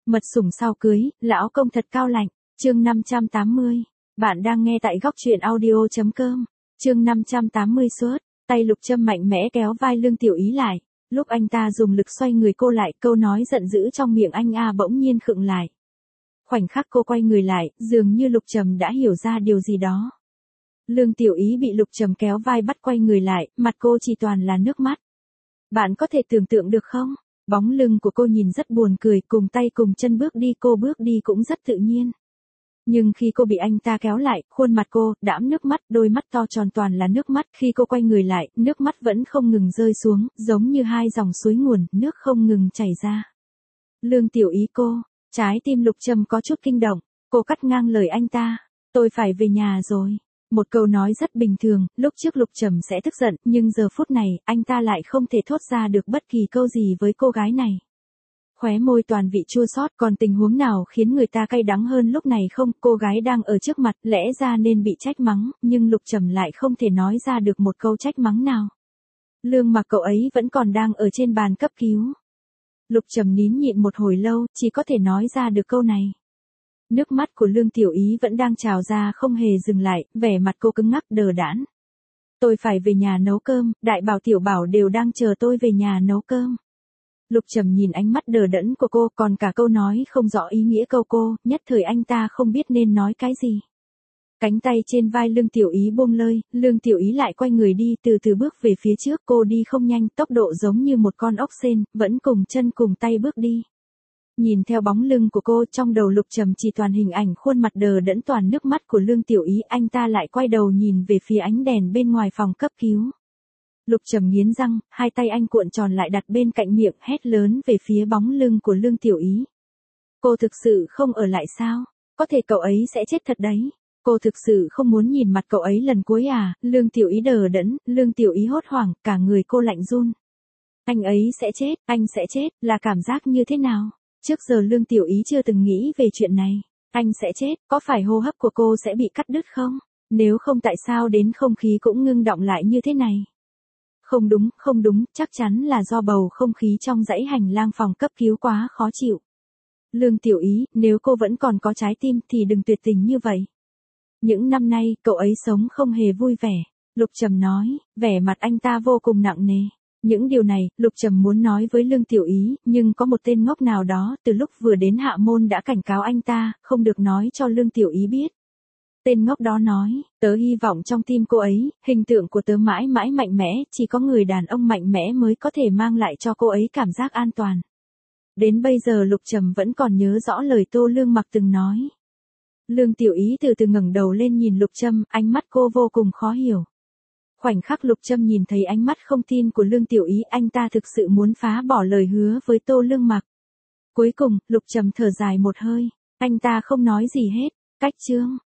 Mật sủng sau cưới, lão công thật cao lạnh. Chương 580. Bạn đang nghe tại góc truyện audio.com. Chương 580 suốt. Tay Lục Trâm mạnh mẽ kéo vai Lương Tiểu Ý lại. Lúc anh ta dùng lực xoay người cô lại, câu nói giận dữ trong miệng anh bỗng nhiên khựng lại. Khoảnh khắc cô quay người lại, dường như Lục Trầm đã hiểu ra điều gì đó. Lương Tiểu Ý bị Lục Trầm kéo vai bắt quay người lại, mặt cô chỉ toàn là nước mắt. Bạn có thể tưởng tượng được không? Bóng lưng của cô nhìn rất buồn cười, cùng tay cùng chân bước đi, cô bước đi cũng rất tự nhiên. Nhưng khi cô bị anh ta kéo lại, khuôn mặt cô đẫm nước mắt, đôi mắt to tròn toàn là nước mắt. Khi cô quay người lại, nước mắt vẫn không ngừng rơi xuống, giống như hai dòng suối nguồn, nước không ngừng chảy ra. Lương Tiểu Ý cô, trái tim Lục Trầm có chút kinh động, cô cắt ngang lời anh ta. Tôi phải về nhà rồi. Một câu nói rất bình thường, lúc trước Lục Trầm sẽ tức giận, nhưng giờ phút này, anh ta lại không thể thốt ra được bất kỳ câu gì với cô gái này. Khóe môi toàn vị chua xót, còn tình huống nào khiến người ta cay đắng hơn lúc này không? Cô gái đang ở trước mặt, lẽ ra nên bị trách mắng, nhưng Lục Trầm lại không thể nói ra được một câu trách mắng nào. Lương Mặc cậu ấy vẫn còn đang ở trên bàn cấp cứu. Lục Trầm nín nhịn một hồi lâu, chỉ có thể nói ra được câu này. Nước mắt của Lương Tiểu Ý vẫn đang trào ra không hề dừng lại, vẻ mặt cô cứng ngắc đờ đẫn. Tôi phải về nhà nấu cơm, Đại Bảo Tiểu Bảo đều đang chờ tôi về nhà nấu cơm. Lục Trầm nhìn ánh mắt đờ đẫn của cô, còn cả câu nói không rõ ý nghĩa câu cô, nhất thời anh ta không biết nên nói cái gì. Cánh tay trên vai Lương Tiểu Ý buông lơi, Lương Tiểu Ý lại quay người đi, từ từ bước về phía trước, cô đi không nhanh, tốc độ giống như một con ốc sên, vẫn cùng chân cùng tay bước đi. Nhìn theo bóng lưng của cô, trong đầu Lục Trầm chỉ toàn hình ảnh khuôn mặt đờ đẫn toàn nước mắt của Lương Tiểu Ý, anh ta lại quay đầu nhìn về phía ánh đèn bên ngoài phòng cấp cứu. Lục Trầm nghiến răng, hai tay anh cuộn tròn lại đặt bên cạnh miệng, hét lớn về phía bóng lưng của Lương Tiểu Ý. Cô thực sự không ở lại sao? Có thể cậu ấy sẽ chết thật đấy. Cô thực sự không muốn nhìn mặt cậu ấy lần cuối à? Lương Tiểu Ý đờ đẫn, Lương Tiểu Ý hốt hoảng, cả người cô lạnh run. Anh ấy sẽ chết, anh sẽ chết, là cảm giác như thế nào? Trước giờ Lương Tiểu Ý chưa từng nghĩ về chuyện này. Anh sẽ chết, có phải hô hấp của cô sẽ bị cắt đứt không? Nếu không tại sao đến không khí cũng ngưng đọng lại như thế này? Không đúng, chắc chắn là do bầu không khí trong dãy hành lang phòng cấp cứu quá khó chịu. Lương Tiểu Ý, nếu cô vẫn còn có trái tim thì đừng tuyệt tình như vậy. Những năm nay, cậu ấy sống không hề vui vẻ. Lục Trầm nói, vẻ mặt anh ta vô cùng nặng nề. Những điều này, Lục Trầm muốn nói với Lương Tiểu Ý, nhưng có một tên ngốc nào đó, từ lúc vừa đến hạ môn đã cảnh cáo anh ta, không được nói cho Lương Tiểu Ý biết. Tên ngốc đó nói, tớ hy vọng trong tim cô ấy, hình tượng của tớ mãi mãi mạnh mẽ, chỉ có người đàn ông mạnh mẽ mới có thể mang lại cho cô ấy cảm giác an toàn. Đến bây giờ Lục Trầm vẫn còn nhớ rõ lời Tô Lương Mặc từng nói. Lương Tiểu Ý từ từ ngẩng đầu lên nhìn Lục Trầm, ánh mắt cô vô cùng khó hiểu. Khoảnh khắc Lục Trầm nhìn thấy ánh mắt không tin của Lương Tiểu Ý, anh ta thực sự muốn phá bỏ lời hứa với Tô Lương Mặc. Cuối cùng, Lục Trầm thở dài một hơi, anh ta không nói gì hết. Cách chương